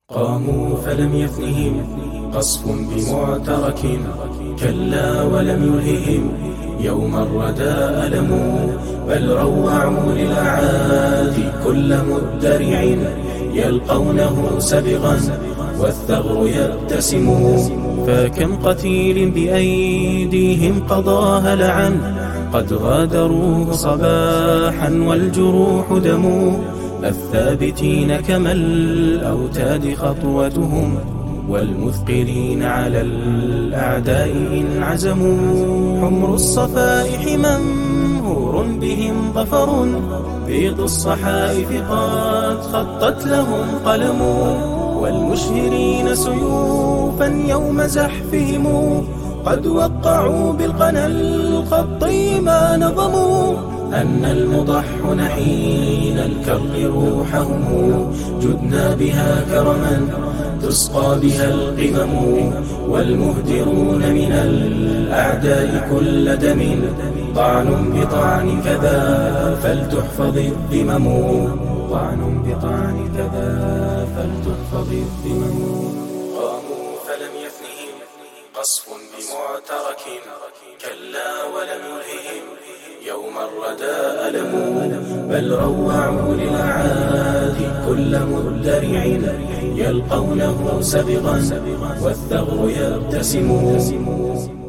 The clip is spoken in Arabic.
قاموا فلم يفنهم قصف بمعترك، كلا ولم يلههم يوم الردى ألموا، بل روعوا للأعادي كل مدرع يلقونه سبغا والثغر يبتسم. فكم قتيل بأيديهم قضى هلعا، قد غادروه صباحا والجروح دم، الثابتين كما الأوتاد خطوتهم، والمثقلين على الأعداء إن عزموا. حمر الصفائح ممهور بهم ظفر، بيض الصحائف قد خطت لهم قلم، والمشهرين سيوفا يوم زحفهم، قد وقعوا بالقنا الخطي ما نظموا. أن المضحون حين الكرب روحهم، جدنا بها كرما تسقى بها القمم، والمهدرون من الأعداء كل دم، طعن بطعن كذا فلتحفظ الذمم، طعن بطعن كذا فلتحفظ الذمم. قاموا فلم يفنهم قصف بمعترك، كلا ولم يلههم يوم الردى ألموا، بل روعوا للأعادي كل مدرع يلقونه سبغا والثغر يبتسم.